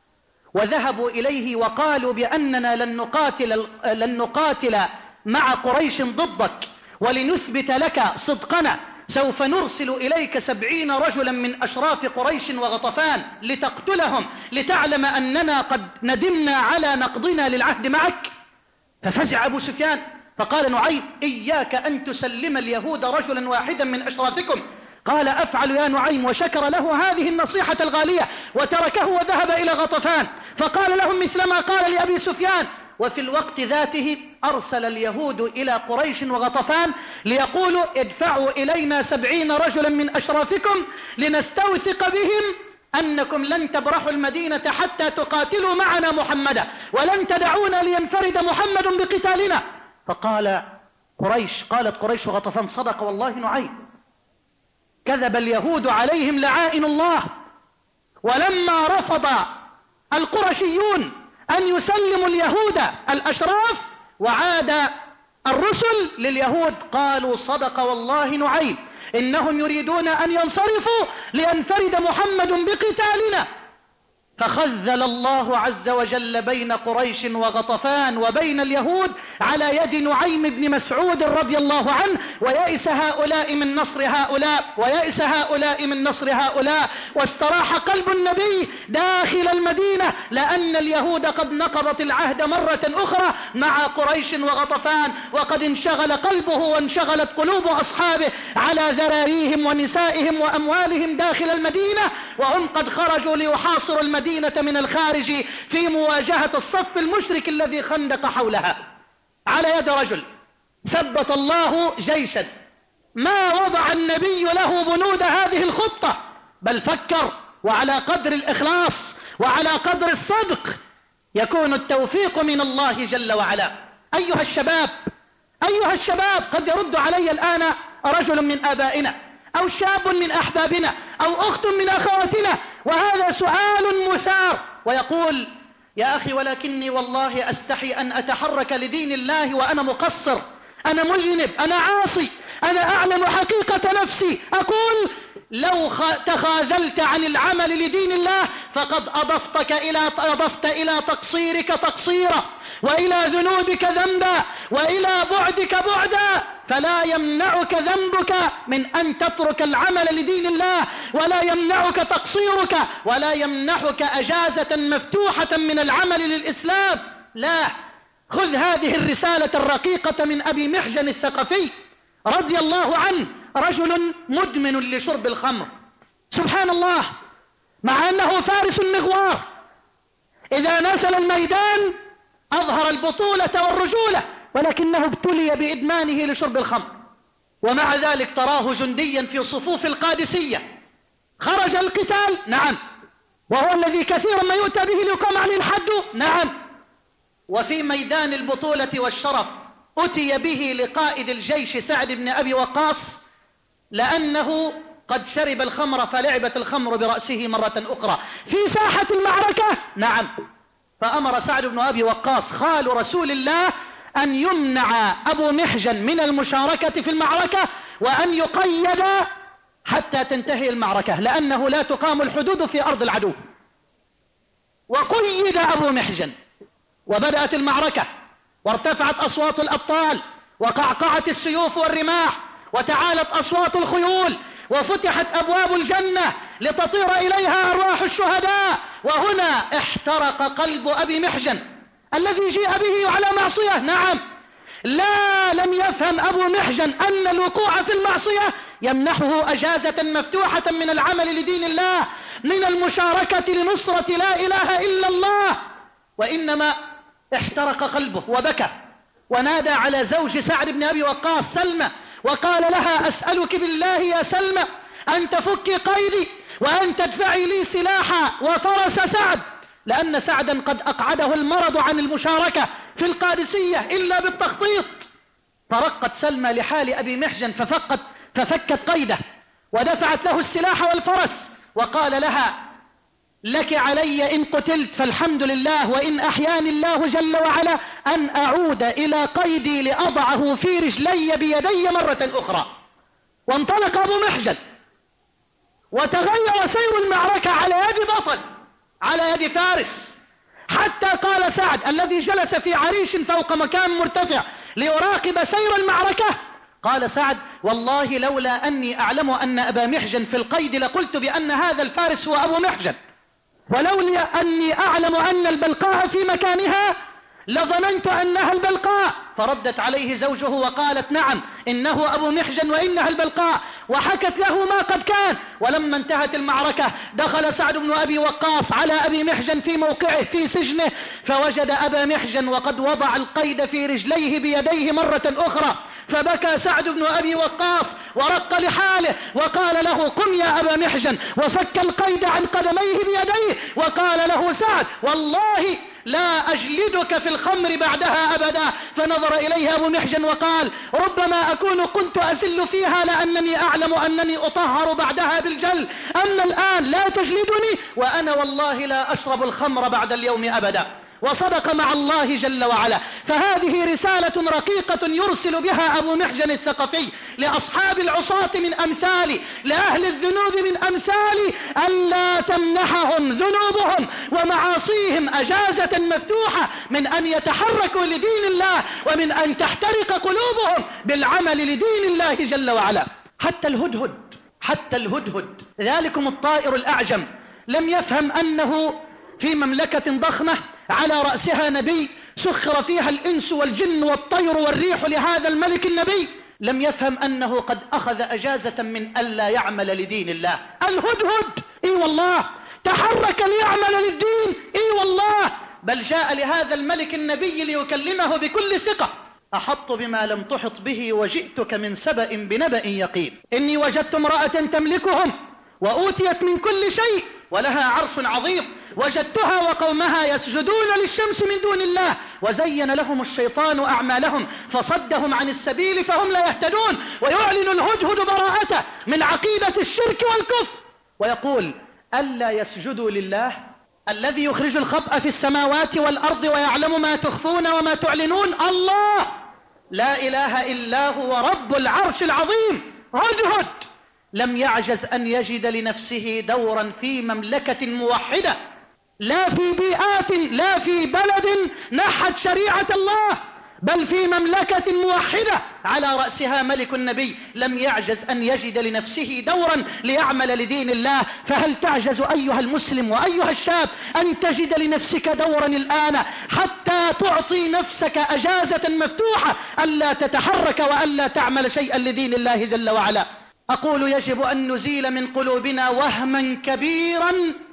S1: وذهبوا إليه وقالوا بأننا لن نقاتل, لن نقاتل مع قريش ضدك، ولنثبت لك صدقنا سوف نرسل إليك سبعين رجلا من أشراف قريش وغطفان لتقتلهم لتعلم أننا قد ندمنا على نقضنا للعهد معك. ففزع أبو سفيان فقال نعيم إياك أن تسلم اليهود رجلا واحدا من أشرافكم. قال أفعل يا نعيم، وشكر له هذه النصيحة الغالية وتركه وذهب إلى غطفان فقال لهم مثلما قال لأبي سفيان. وفي الوقت ذاته أرسل اليهود إلى قريش وغطفان ليقولوا ادفعوا إلينا سبعين رجلا من أشرافكم لنستوثق بهم أنكم لن تبرحوا المدينة حتى تقاتلوا معنا محمدا ولن تدعونا لينفرد محمد بقتالنا. فقال قريش قالت قريش وغطفان صدق والله نعيم، كذب اليهود عليهم لعائن الله. ولما رفض القرشيون أن يسلموا اليهود الأشراف وعاد الرسل لليهود قالوا صدق والله نعيم، إنهم يريدون أن ينصرفوا لينفرد محمد بقتالنا. فخذل الله عز وجل بين قريش وغطفان وبين اليهود على يد نعيم بن مسعود رضي الله عنه، ويئس هؤلاء من نصر هؤلاء ويئس هؤلاء من نصر هؤلاء، واستراح قلب النبي داخل المدينة لأن اليهود قد نقضت العهد مرة أخرى مع قريش وغطفان، وقد انشغل قلبه وانشغلت قلوب أصحابه على ذراريهم ونسائهم وأموالهم داخل المدينة، وهم قد خرجوا ليحاصروا المدينة من الخارج في مواجهة الصف المشرك الذي خندق حولها على يد رجل. ثبت الله جيشا ما وضع النبي له بنود هذه الخطة، بل فكر، وعلى قدر الإخلاص وعلى قدر الصدق يكون التوفيق من الله جل وعلا. أيها الشباب أيها الشباب قد يرد علي الآن رجل من آبائنا أو شاب من أحبابنا أو أخت من أخواتنا وهذا سؤال مثار ويقول يا أخي ولكني والله أستحي أن أتحرك لدين الله وأنا مقصر، أنا مذنب، أنا عاصي، أنا أعلم حقيقة نفسي. أقول لو تخاذلت عن العمل لدين الله فقد أضفتك إلى أضفت إلى تقصيرك تقصيرا وإلى ذنوبك ذنبا وإلى بعدك بعدا، فلا يمنعك ذنبك من أن تترك العمل لدين الله، ولا يمنعك تقصيرك، ولا يمنحك أجازة مفتوحة من العمل للإسلام. لا، خذ هذه الرسالة الرقيقة من أبي محجن الثقفي رضي الله عنه، رجل مدمن لشرب الخمر، سبحان الله، مع أنه فارس مغوار، إذا نزل الميدان أظهر البطولة والرجولة، ولكنه ابتلي بإدمانه لشرب الخمر. ومع ذلك تراه جنديا في صفوف القادسية، خرج القتال، نعم، وهو الذي كثيرا ما يؤتى به ليقام عليه الحد، نعم، وفي ميدان البطولة والشرف أتي به لقائد الجيش سعد بن أبي وقاص، لأنه قد شرب الخمر فلعبت الخمر برأسه مرة أخرى في ساحة المعركة، نعم، فأمر سعد بن أبي وقاص خال رسول الله أن يمنع أبو محجن من المشاركة في المعركة، وأن يقيد حتى تنتهي المعركة، لأنه لا تقام الحدود في أرض العدو. وقيد أبو محجن، وبدأت المعركة، وارتفعت أصوات الأبطال، وقعقعت السيوف والرماح، وتعالت أصوات الخيول، وفتحت أبواب الجنة لتطير إليها أرواح الشهداء. وهنا احترق قلب أبي محجن الذي جيء به على معصية، نعم، لا، لم يفهم أبو محجن أن الوقوع في المعصية يمنحه أجازة مفتوحة من العمل لدين الله، من المشاركة لنصرة لا إله إلا الله، وإنما احترق قلبه وبكى، ونادى على زوج سعد بن أبي وقاص سلمى، وقال لها: أسألك بالله يا سلمى أن تفكي قيدي، وأن تدفعي لي سلاح وفرس سعد، لأن سعدا قد أقعده المرض عن المشاركة في القادسية إلا بالتخطيط. فرقت سلمى لحال أبي محجن ففقت ففكت قيده، ودفعت له السلاح والفرس، وقال لها: لك علي إن قتلت فالحمد لله، وإن أحياني الله جل وعلا أن أعود إلى قيدي لأضعه في رجلي بيدي مرة أخرى. وانطلق أبو محجن، وتغير سير المعركة على يد بطل، على يد فارس، حتى قال سعد الذي جلس في عريش فوق مكان مرتفع ليراقب سير المعركة، قال سعد: والله لولا أني أعلم أن أبا محجن في القيد لقلت بأن هذا الفارس هو أبو محجن، ولولا أني أعلم أن البلقاء في مكانها لظننت أنها البلقاء. فردت عليه زوجه وقالت: نعم، إنه أبو محجن وإنها البلقاء، وحكت له ما قد كان. ولما انتهت المعركة دخل سعد بن أبي وقاص على أبي محجن في موقعه في سجنه، فوجد أبا محجن وقد وضع القيد في رجليه بيديه مرة أخرى، فبكى سعد بن أبي وقاص ورق لحاله، وقال له: قم يا أبا محجن، وفك القيد عن قدميه بيديه، وقال له سعد: والله لا أجلدك في الخمر بعدها أبدا. فنظر إليه أبو محجن وقال: ربما أكون كنت أزل فيها لأنني أعلم أنني أطهر بعدها بالجل، أما الآن لا تجلدني، وأنا والله لا أشرب الخمر بعد اليوم أبدا. وصدق مع الله جل وعلا. فهذه رسالة رقيقة يرسل بها أبو محجن الثقفي لأصحاب العصاة من أمثالي، لأهل الذنوب من أمثالي، ألا تمنحهم ذنوبهم ومعاصيهم أجازة مفتوحة من أن يتحركوا لدين الله، ومن أن تحترق قلوبهم بالعمل لدين الله جل وعلا. حتى الهدهد حتى الهدهد ذلكم الطائر الأعجم لم يفهم أنه في مملكة ضخمة على رأسها نبي سخر فيها الإنس والجن والطير والريح لهذا الملك النبي، لم يفهم أنه قد أخذ أجازة من ألا يعمل لدين الله. الهدهد إي والله تحرك ليعمل للدين، إي والله، بل جاء لهذا الملك النبي ليكلمه بكل ثقة: أحط بما لم تحط به وجئتك من سبأ بنبأ يقين، إني وجدت امرأة تملكهم وأوتيت من كل شيء ولها عرش عظيم، وجدتها وقومها يسجدون للشمس من دون الله، وزين لهم الشيطان أعمالهم فصدهم عن السبيل فهم لا يهتدون. ويعلن الهدهد براءته من عقيدة الشرك والكفر، ويقول: ألا يسجدوا لله الذي يخرج الخبأ في السماوات والأرض ويعلم ما تخفون وما تعلنون، الله لا إله إلا هو رب العرش العظيم. هدهد لم يعجز أن يجد لنفسه دورا في مملكة موحدة، لا في بيئات، لا في بلد نحت شريعة الله، بل في مملكة موحدة على رأسها ملك النبي لم يعجز أن يجد لنفسه دورا ليعمل لدين الله. فهل تعجز أيها المسلم وأيها الشاب أن تجد لنفسك دورا الآن حتى تعطي نفسك أجازة مفتوحة ألا تتحرك وألا تعمل شيئا لدين الله جل وعلا؟ أقول يجب أن نزيل من قلوبنا وهما كبيرا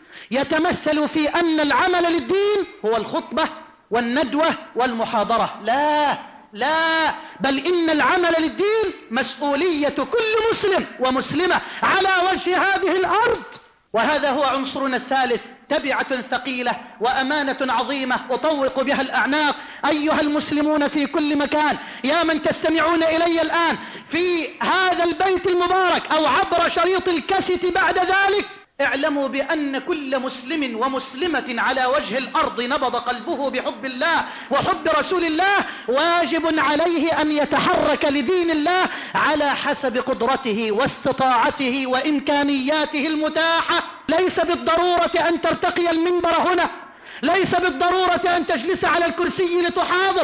S1: يتمثل في أن العمل للدين هو الخطبة والندوة والمحاضرة. لا لا، بل إن العمل للدين مسؤولية كل مسلم ومسلمة على وجه هذه الأرض. وهذا هو عنصرنا الثالث، تبعة ثقيلة وأمانة عظيمة أطوق بها الأعناق. أيها المسلمون في كل مكان، يا من تستمعون إلي الآن في هذا البيت المبارك أو عبر شريط الكاسيت بعد ذلك، اعلموا بأن كل مسلم ومسلمة على وجه الأرض نبض قلبه بحب الله وحب رسول الله واجب عليه أن يتحرك لدين الله على حسب قدرته واستطاعته وإمكانياته المتاحة. ليس بالضرورة أن ترتقي المنبر هنا، ليس بالضرورة أن تجلس على الكرسي لتحاضر،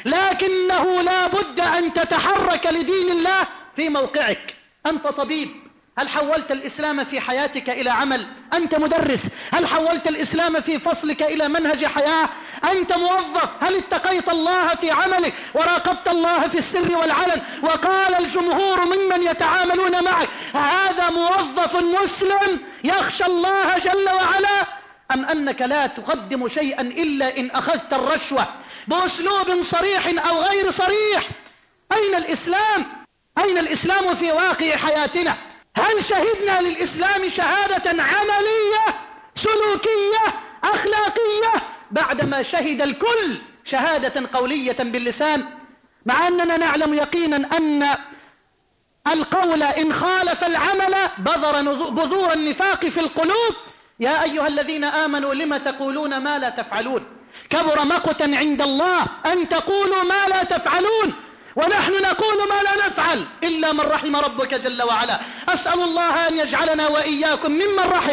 S1: لكنه لا بد أن تتحرك لدين الله في موقعك. أنت طبيب، هل حولت الإسلام في حياتك إلى عمل؟ أنت مدرس، هل حولت الإسلام في فصلك إلى منهج حياة؟ أنت موظف، هل اتقيت الله في عملك وراقبت الله في السر والعلن؟ وقال الجمهور ممن يتعاملون معك هذا موظف مسلم يخشى الله جل وعلا، أم أنك لا تقدم شيئا إلا إن أخذت الرشوة بأسلوب صريح أو غير صريح؟ أين الإسلام؟ أين الإسلام في واقع حياتنا؟ هل شهدنا للإسلام شهادة عملية سلوكية أخلاقية بعدما شهد الكل شهادة قولية باللسان؟ مع أننا نعلم يقينا أن القول إن خالف العمل بذر بذور النفاق في القلوب. يا أيها الذين آمنوا لم تقولون ما لا تفعلون؟ كبر مقتا عند الله أن تقولوا ما لا تفعلون، ونحن نقول ما لا نفعل إلا من رحم ربك جل وعلا. أسأل الله أن يجعلنا وإياكم ممن رحم.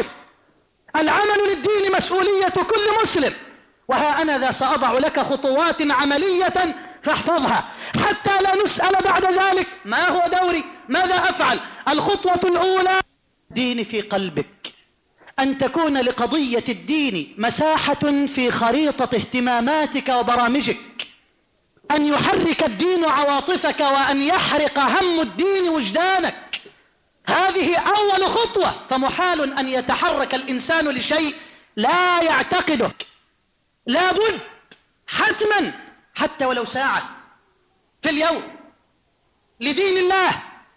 S1: العمل للدين مسؤولية كل مسلم، وها أنا ذا سأضع لك خطوات عملية فاحفظها حتى لا نسأل بعد ذلك ما هو دوري، ماذا أفعل؟ الخطوة الأولى، دين في قلبك، أن تكون لقضية الدين مساحة في خريطة اهتماماتك وبرامجك، أن يحرك الدين عواطفك وأن يحرق هم الدين وجدانك. هذه أول خطوة. فمحال أن يتحرك الإنسان لشيء لا يعتقده، لابد حتما حتى ولو ساعة في اليوم لدين الله،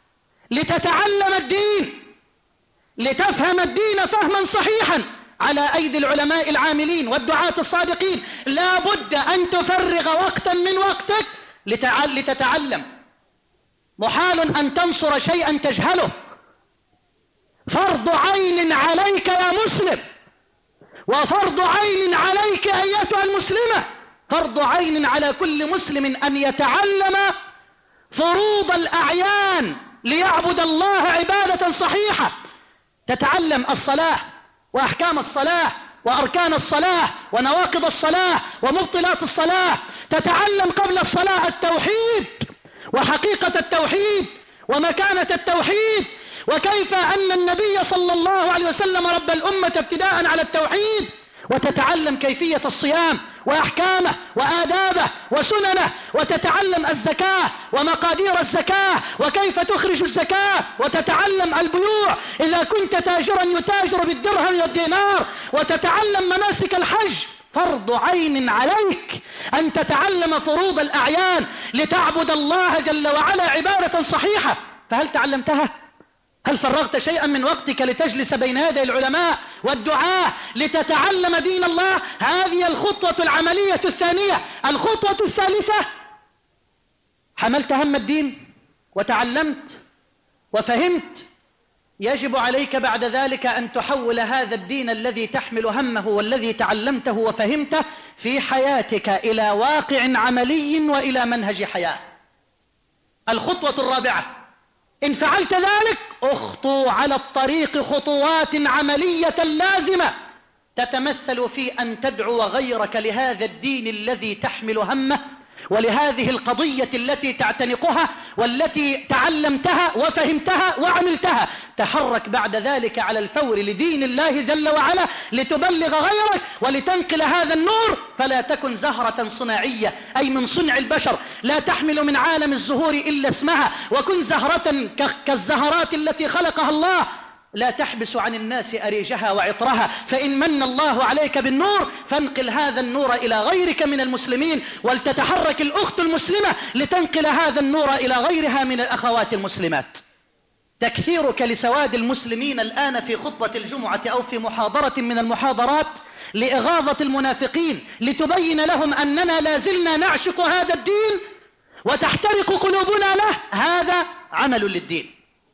S1: لتتعلم الدين، لتفهم الدين فهما صحيحا على أيدي العلماء العاملين والدعاة الصادقين. لا بد أن تفرغ وقتا من وقتك لتتعلم. محال أن تنصر شيئا تجهله. فرض عين عليك يا مسلم، وفرض عين عليك أيتها المسلمة، فرض عين على كل مسلم أن يتعلم فروض الأعيان ليعبد الله عبادة صحيحة. تتعلم الصلاة وأحكام الصلاة وأركان الصلاة ونواقض الصلاة ومبطلات الصلاة. تتعلم قبل الصلاة التوحيد وحقيقة التوحيد ومكانة التوحيد، وكيف أن النبي صلى الله عليه وسلم رب الأمة ابتداء على التوحيد. وتتعلم كيفية الصيام وأحكامه وآدابه وسننه، وتتعلم الزكاة ومقادير الزكاة وكيف تخرج الزكاة، وتتعلم البيوع إذا كنت تاجرا يتاجر بالدرهم والدينار، وتتعلم مناسك الحج. فرض عين عليك أن تتعلم فروض الأعيان لتعبد الله جل وعلا عبادة صحيحة. فهل تعلمتها؟ هل فرغت شيئا من وقتك لتجلس بين يدي العلماء والدعاة لتتعلم دين الله؟ هذه الخطوة العملية الثانية. الخطوة الثالثة، حملت هم الدين وتعلمت وفهمت، يجب عليك بعد ذلك أن تحول هذا الدين الذي تحمل همه والذي تعلمته وفهمته في حياتك إلى واقع عملي وإلى منهج حياة. الخطوة الرابعة، إن فعلت ذلك اخطو على الطريق خطوات عملية لازمة تتمثل في أن تدعو غيرك لهذا الدين الذي تحمل همه ولهذه القضية التي تعتنقها والتي تعلمتها وفهمتها وعملتها، تحرك بعد ذلك على الفور لدين الله جل وعلا لتبلغ غيرك ولتنقل هذا النور. فلا تكن زهرة صناعية أي من صنع البشر لا تحمل من عالم الزهور إلا اسمها، وكن زهرة كالزهرات التي خلقها الله لا تحبس عن الناس أريجها وعطرها. فإن من الله عليك بالنور فانقل هذا النور إلى غيرك من المسلمين، ولتتحرك الأخت المسلمة لتنقل هذا النور إلى غيرها من الأخوات المسلمات. تكثيرك لسواد المسلمين الآن في خطبة الجمعة أو في محاضرة من المحاضرات لإغاظة المنافقين لتبين لهم أننا لازلنا نعشق هذا الدين وتحترق قلوبنا له، هذا عمل للدين.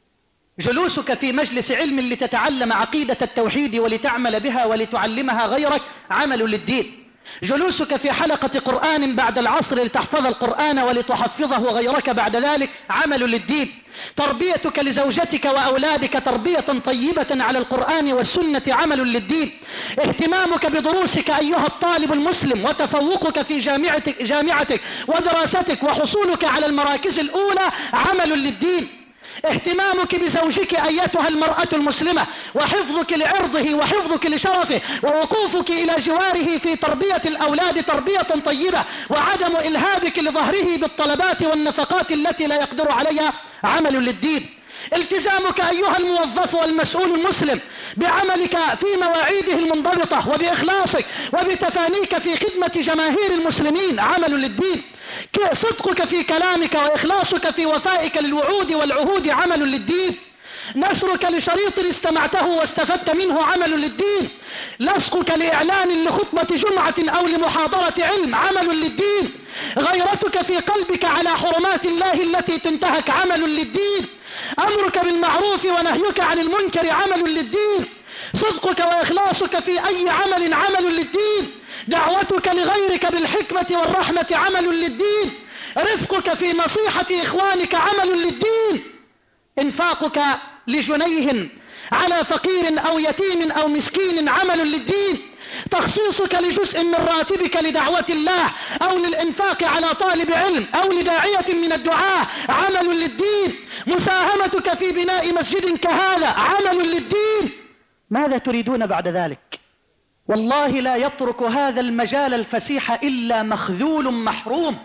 S1: جلوسك في مجلس علم لتتعلم عقيدة التوحيد ولتعمل بها ولتعلمها غيرك عمل للدين. جلوسك في حلقة قرآن بعد العصر لتحفظ القرآن ولتحفظه غيرك بعد ذلك عمل للدين. تربيتك لزوجتك وأولادك تربية طيبة على القرآن والسنة عمل للدين. اهتمامك بدروسك أيها الطالب المسلم وتفوقك في جامعتك, جامعتك ودراستك وحصولك على المراكز الأولى عمل للدين. اهتمامك بزوجك أيتها المرأة المسلمة وحفظك لعرضه وحفظك لشرفه ووقوفك إلى جواره في تربية الأولاد تربية طيبة وعدم إلهابك لظهره بالطلبات والنفقات التي لا يقدر عليها عمل للدين. التزامك أيها الموظف والمسؤول المسلم بعملك في مواعيده المنضبطة وبإخلاصك وبتفانيك في خدمة جماهير المسلمين عمل للدين. صدقك في كلامك وإخلاصك في وفائك للوعود والعهود عمل للدين. نشرك لشريط استمعته واستفدت منه عمل للدين. لصقك لإعلان لخطبة جمعة أو لمحاضرة علم عمل للدين. غيرتك في قلبك على حرمات الله التي تنتهك عمل للدين. أمرك بالمعروف ونهيك عن المنكر عمل للدين. صدقك وإخلاصك في أي عمل عمل للدين. دعوتك لغيرك بالحكمة والرحمة عمل للدين. رفقك في نصيحة إخوانك عمل للدين. انفاقك لجنيه على فقير أو يتيم أو مسكين عمل للدين. تخصيصك لجزء من راتبك لدعوة الله أو للإنفاق على طالب علم أو لداعية من الدعاة عمل للدين. مساهمتك في بناء مسجد كهذا عمل للدين. ماذا تريدون بعد ذلك؟ والله لا يترك هذا المجال الفسيح إلا مخذول محروم.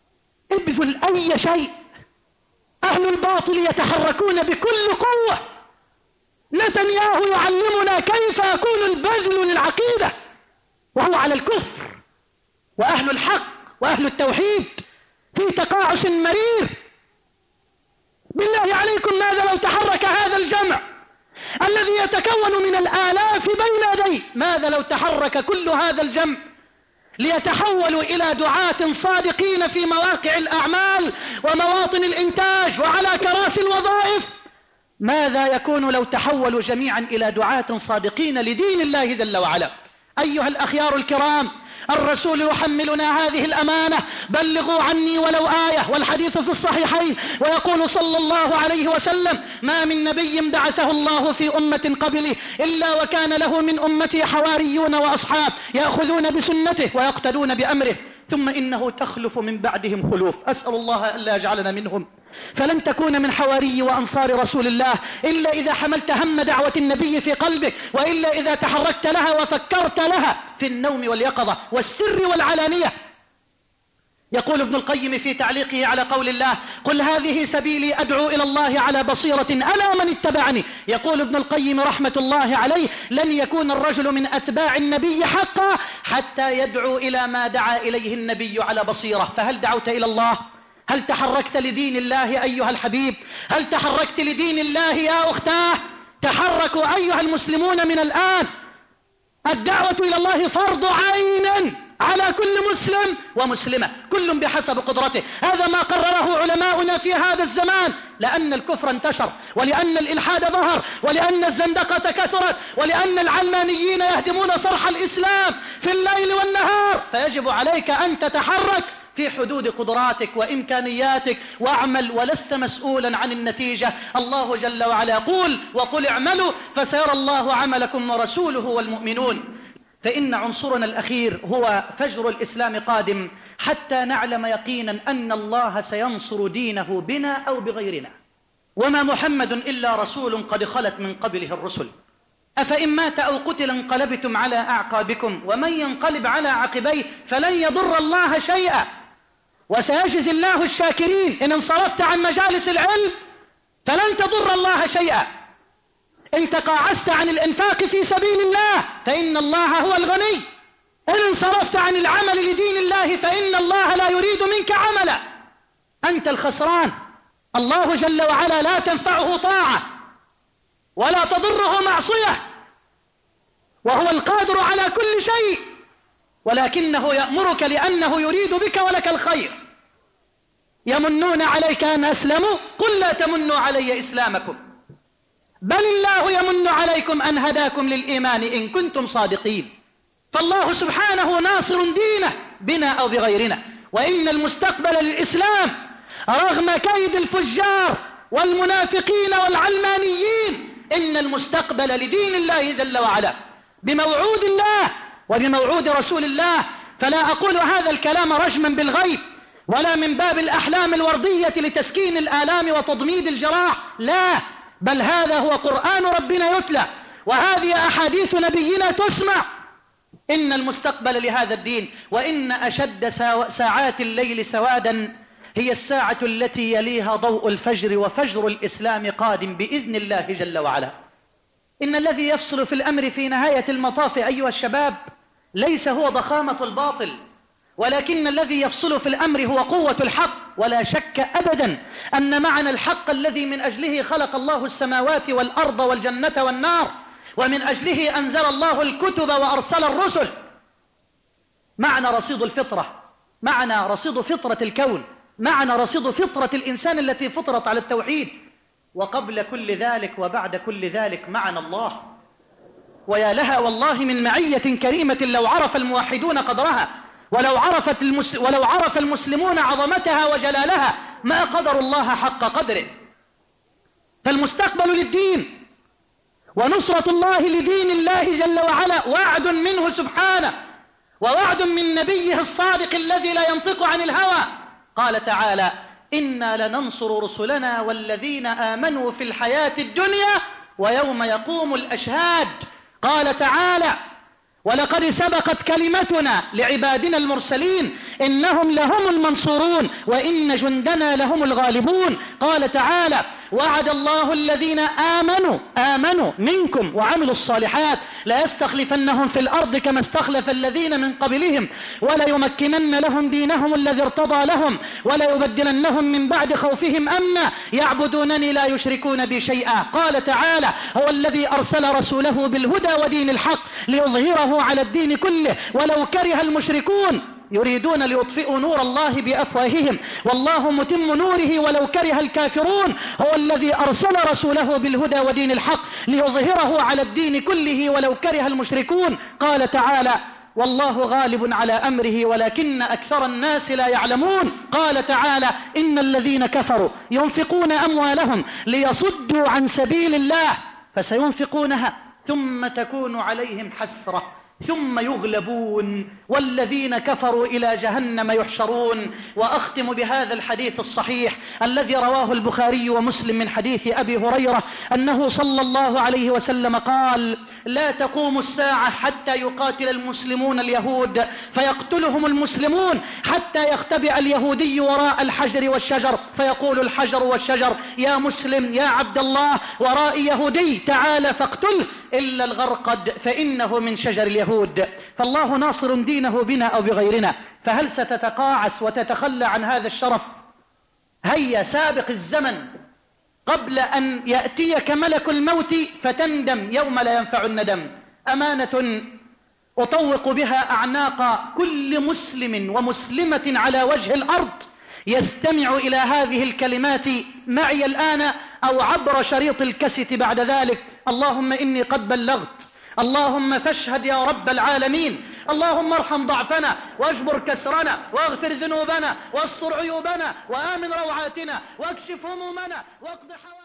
S1: ابذل أي شيء. أهل الباطل يتحركون بكل قوة. نتنياهو يعلمنا كيف يكون البذل للعقيدة وهو على الكفر، وأهل الحق وأهل التوحيد في تقاعس مرير. بالله عليكم ماذا لو تحرك هذا الجمع الذي يتكون من الآلاف بين يديه، ماذا لو تحرك كل هذا الجمع ليتحولوا إلى دعاة صادقين في مواقع الأعمال ومواطن الإنتاج وعلى كراسي الوظائف؟ ماذا يكون لو تحولوا جميعا إلى دعاة صادقين لدين الله جل وعلا؟ أيها الأخيار الكرام، الرسول يحملنا هذه الأمانة: بلغوا عني ولو آية، والحديث في الصحيحين، ويقول صلى الله عليه وسلم: ما من نبي بعثه الله في أمة قبله إلا وكان له من أمته حواريون وأصحاب يأخذون بسنته ويقتدون بأمره، ثم إنه تخلف من بعدهم خلوف. أسأل الله ألا يجعلنا منهم. فلن تكون من حواري وأنصار رسول الله إلا إذا حملت هم دعوة النبي في قلبك، وإلا إذا تحركت لها وفكرت لها في النوم واليقظة والسر والعلانية. يقول ابن القيم في تعليقه على قول الله: قل هذه سبيلي أدعو إلى الله على بصيرة أنا من اتبعني. يقول ابن القيم رحمة الله عليه: لن يكون الرجل من أتباع النبي حقا حتى يدعو إلى ما دعا إليه النبي على بصيرة. فهل دعوت إلى الله؟ هل تحركت لدين الله أيها الحبيب؟ هل تحركت لدين الله يا أختاه؟ تحركوا أيها المسلمون من الآن. الدعوة إلى الله فرض عين على كل مسلم ومسلمة، كل بحسب قدرته. هذا ما قرره علماؤنا في هذا الزمان، لأن الكفر انتشر، ولأن الإلحاد ظهر، ولأن الزندقة كثرت، ولأن العلمانيين يهدمون صرح الإسلام في الليل والنهار. فيجب عليك أن تتحرك في حدود قدراتك وإمكانياتك، واعمل ولست مسؤولا عن النتيجة. الله جل وعلا يقول: وقل اعملوا فسيرى الله عملكم ورسوله والمؤمنون. فإن عنصرنا الأخير هو فجر الإسلام قادم، حتى نعلم يقينا أن الله سينصر دينه بنا أو بغيرنا. وما محمد إلا رسول قد خلت من قبله الرسل، أفإن مات أو قتل انقلبتم على أعقابكم ومن ينقلب على عقبيه فلن يضر الله شيئا وسيجزي الله الشاكرين. إن انصرفت عن مجالس العلم فلن تضر الله شيئا. إن تقاعست عن الإنفاق في سبيل الله فإن الله هو الغني. إن انصرفت عن العمل لدين الله فإن الله لا يريد منك عملا، أنت الخسران. الله جل وعلا لا تنفعه طاعة ولا تضره معصية، وهو القادر على كل شيء، ولكنه يأمرك لأنه يريد بك ولك الخير. يمنون عليك أن أسلموا قل لا تمنوا علي إسلامكم بل الله يمن عليكم أن هداكم للإيمان إن كنتم صادقين. فالله سبحانه ناصر دينه بنا أو بغيرنا، وإن المستقبل للإسلام رغم كيد الفجار والمنافقين والعلمانيين، إن المستقبل لدين الله جل وعلا بموعود الله وبموعود رسول الله. فلا أقول هذا الكلام رجما بالغيب ولا من باب الأحلام الوردية لتسكين الآلام وتضميد الجراح، لا، بل هذا هو قرآن ربنا يتلى وهذه أحاديث نبينا تسمع. إن المستقبل لهذا الدين، وإن أشد ساعات الليل سوادا هي الساعة التي يليها ضوء الفجر، وفجر الإسلام قادم بإذن الله جل وعلا. إن الذي يفصل في الأمر في نهاية المطاف أيها الشباب ليس هو ضخامة الباطل، ولكن الذي يفصل في الأمر هو قوة الحق. ولا شك أبدا أن معنى الحق الذي من أجله خلق الله السماوات والأرض والجنة والنار، ومن أجله أنزل الله الكتب وأرسل الرسل، معنى رصيد الفطرة، معنى رصيد فطرة الكون، معنى رصيد فطرة الإنسان التي فطرت على التوحيد. وقبل كل ذلك وبعد كل ذلك معنى الله. ويا لها والله من معية كريمة لو عرف الموحدون قدرها، ولو عرفت المس... ولو عرف المسلمون عظمتها وجلالها ما قدروا الله حق قدره. فالمستقبل للدين ونصرة الله لدين الله جل وعلا وعد منه سبحانه، ووعد من نبيه الصادق الذي لا ينطق عن الهوى. قال تعالى: إنا لننصر رسلنا والذين آمنوا في الحياة الدنيا ويوم يقوم الأشهاد. قال تعالى: ولقد سبقت كلمتنا لعبادنا المرسلين إنهم لهم المنصورون وإن جندنا لهم الغالبون. قال تعالى: وعد الله الذين آمنوا آمنوا منكم وعملوا الصالحات لا يستخلفنهم في الأرض كما استخلف الذين من قبلهم ولا يمكنن لهم دينهم الذي ارتضى لهم ولا يبدلنهم من بعد خوفهم أمنا يعبدونني لا يشركون بي شيئا. قال تعالى: هو الذي أرسل رسوله بالهدى ودين الحق ليظهره على الدين كله ولو كره المشركون يريدون ليطفئوا نور الله بأفواههم والله متم نوره ولو كره الكافرون. هو الذي أرسل رسوله بالهدى ودين الحق ليظهره على الدين كله ولو كره المشركون. قال تعالى: والله غالب على أمره ولكن أكثر الناس لا يعلمون. قال تعالى: إن الذين كفروا ينفقون أموالهم ليصدوا عن سبيل الله فسينفقونها ثم تكون عليهم حسرة ثم يغلبون والذين كفروا إلى جهنم يحشرون. وأختم بهذا الحديث الصحيح الذي رواه البخاري ومسلم من حديث أبي هريرة أنه صلى الله عليه وسلم قال: لا تقوم الساعة حتى يقاتل المسلمون اليهود فيقتلهم المسلمون حتى يختبئ اليهودي وراء الحجر والشجر فيقول الحجر والشجر: يا مسلم يا عبد الله ورائي يهودي تعال فاقتله إلا الغرقد فإنه من شجر اليهود. فالله ناصر دينه بنا أو بغيرنا. فهل ستتقاعس وتتخلى عن هذا الشرف؟ هيا سابق الزمن قبل أن يأتيك ملك الموت فتندم يوم لا ينفع الندم. أمانة أطوق بها أعناق كل مسلم ومسلمة على وجه الأرض يستمع إلى هذه الكلمات معي الآن أو عبر شريط الكاسيت بعد ذلك. اللهم إني قد بلغت، اللهم فاشهد يا رب العالمين، اللهم ارحم ضعفنا واجبر كسرنا واغفر ذنوبنا واستر عيوبنا وآمن روعاتنا واكشف همومنا واقض حوائجنا.